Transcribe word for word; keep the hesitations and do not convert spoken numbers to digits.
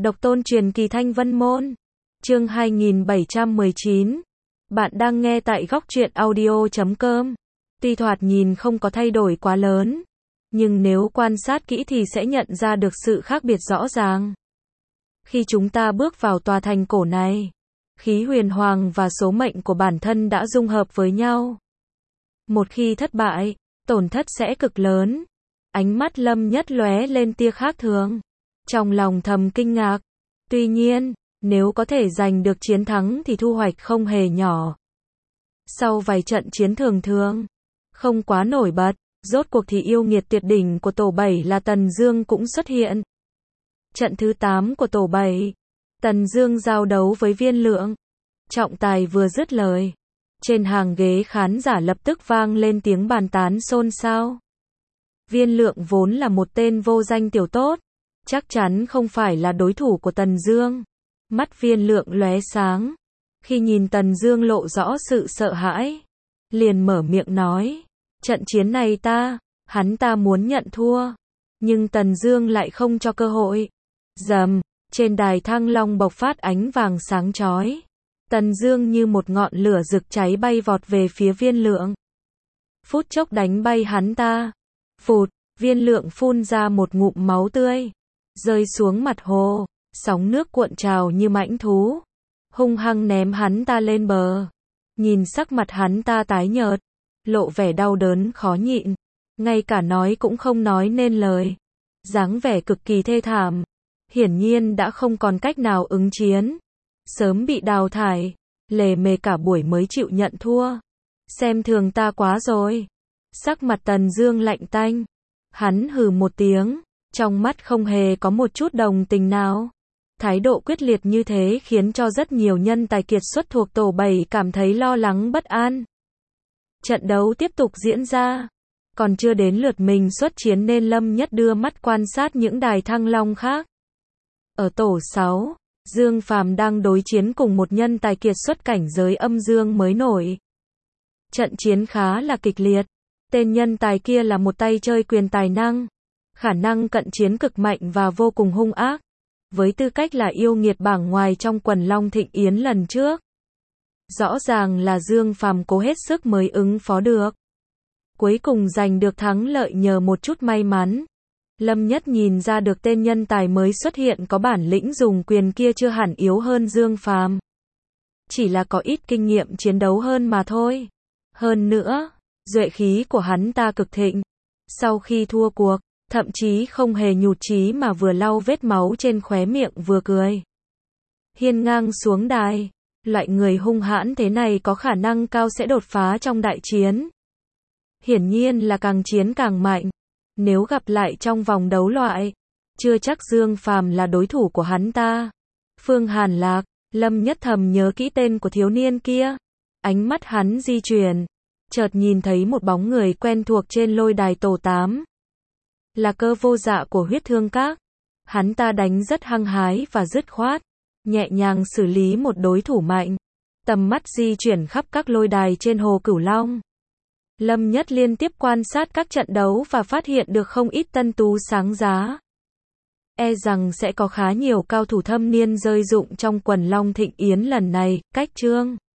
Độc tôn truyền kỳ Thanh Vân Môn. Chương hai nghìn bảy trăm mười chín. Bạn đang nghe tại góc truyện audio chấm com. Tuy thoạt nhìn không có thay đổi quá lớn, nhưng nếu quan sát kỹ thì sẽ nhận ra được sự khác biệt rõ ràng. Khi chúng ta bước vào tòa thành cổ này, khí huyền hoàng và số mệnh của bản thân đã dung hợp với nhau. Một khi thất bại, tổn thất sẽ cực lớn. Ánh mắt Lâm Nhất lóe lên tia khác thường. Trong lòng thầm kinh ngạc. Tuy nhiên, nếu có thể giành được chiến thắng thì thu hoạch không hề nhỏ. Sau vài trận chiến thường thường, không quá nổi bật, rốt cuộc thì yêu nghiệt tuyệt đỉnh của tổ bảy là Tần Dương cũng xuất hiện. Trận thứ tám của tổ bảy, Tần Dương giao đấu với Viên Lượng. Trọng tài vừa dứt lời, trên hàng ghế khán giả lập tức vang lên tiếng bàn tán xôn xao. Viên Lượng vốn là một tên vô danh tiểu tốt, chắc chắn không phải là đối thủ của Tần Dương. Mắt Viên Lượng lóe sáng, khi nhìn Tần Dương lộ rõ sự sợ hãi, liền mở miệng nói, trận chiến này ta, hắn ta muốn nhận thua, nhưng Tần Dương lại không cho cơ hội. Rầm, trên đài Thăng Long bộc phát ánh vàng sáng chói. Tần Dương như một ngọn lửa rực cháy bay vọt về phía Viên Lượng. Phút chốc đánh bay hắn ta. Phụt, Viên Lượng phun ra một ngụm máu tươi, rơi xuống mặt hồ, sóng nước cuộn trào như mãnh thú, hung hăng ném hắn ta lên bờ. Nhìn sắc mặt hắn ta tái nhợt, lộ vẻ đau đớn khó nhịn, ngay cả nói cũng không nói nên lời, dáng vẻ cực kỳ thê thảm, hiển nhiên đã không còn cách nào ứng chiến, sớm bị đào thải, lề mề cả buổi mới chịu nhận thua. Xem thường ta quá rồi. Sắc mặt Tần Dương lạnh tanh, hắn hừ một tiếng, trong mắt không hề có một chút đồng tình nào. Thái độ quyết liệt như thế khiến cho rất nhiều nhân tài kiệt xuất thuộc tổ bảy cảm thấy lo lắng bất an. Trận đấu tiếp tục diễn ra, còn chưa đến lượt mình xuất chiến nên Lâm Nhất đưa mắt quan sát những đài Thăng Long khác. Ở tổ sáu, Dương Phàm đang đối chiến cùng một nhân tài kiệt xuất cảnh giới âm dương mới nổi. Trận chiến khá là kịch liệt. Tên nhân tài kia là một tay chơi quyền tài năng, khả năng cận chiến cực mạnh và vô cùng hung ác. Với tư cách là yêu nghiệt bảng ngoài trong quần Long Thịnh Yến lần trước, rõ ràng là Dương Phàm cố hết sức mới ứng phó được. Cuối cùng giành được thắng lợi nhờ một chút may mắn. Lâm Nhất nhìn ra được tên nhân tài mới xuất hiện có bản lĩnh dùng quyền kia chưa hẳn yếu hơn Dương Phàm, chỉ là có ít kinh nghiệm chiến đấu hơn mà thôi. Hơn nữa, duệ khí của hắn ta cực thịnh. Sau khi thua cuộc, thậm chí không hề nhụt chí mà vừa lau vết máu trên khóe miệng vừa cười. Hiên ngang xuống đài, loại người hung hãn thế này có khả năng cao sẽ đột phá trong đại chiến. Hiển nhiên là càng chiến càng mạnh. Nếu gặp lại trong vòng đấu loại, chưa chắc Dương Phàm là đối thủ của hắn ta. Phương Hàn Lạc, Lâm Nhất thầm nhớ kỹ tên của thiếu niên kia. Ánh mắt hắn di chuyển, chợt nhìn thấy một bóng người quen thuộc trên lôi đài tổ tám. Là Cơ Vô Dạ của Huyết Thương Các. Hắn ta đánh rất hăng hái và dứt khoát, nhẹ nhàng xử lý một đối thủ mạnh. Tầm mắt di chuyển khắp các lôi đài trên hồ Cửu Long. Lâm Nhất liên tiếp quan sát các trận đấu và phát hiện được không ít tân tú sáng giá. E rằng sẽ có khá nhiều cao thủ thâm niên rơi dụng trong quần Long Thịnh Yến lần này. Cách chương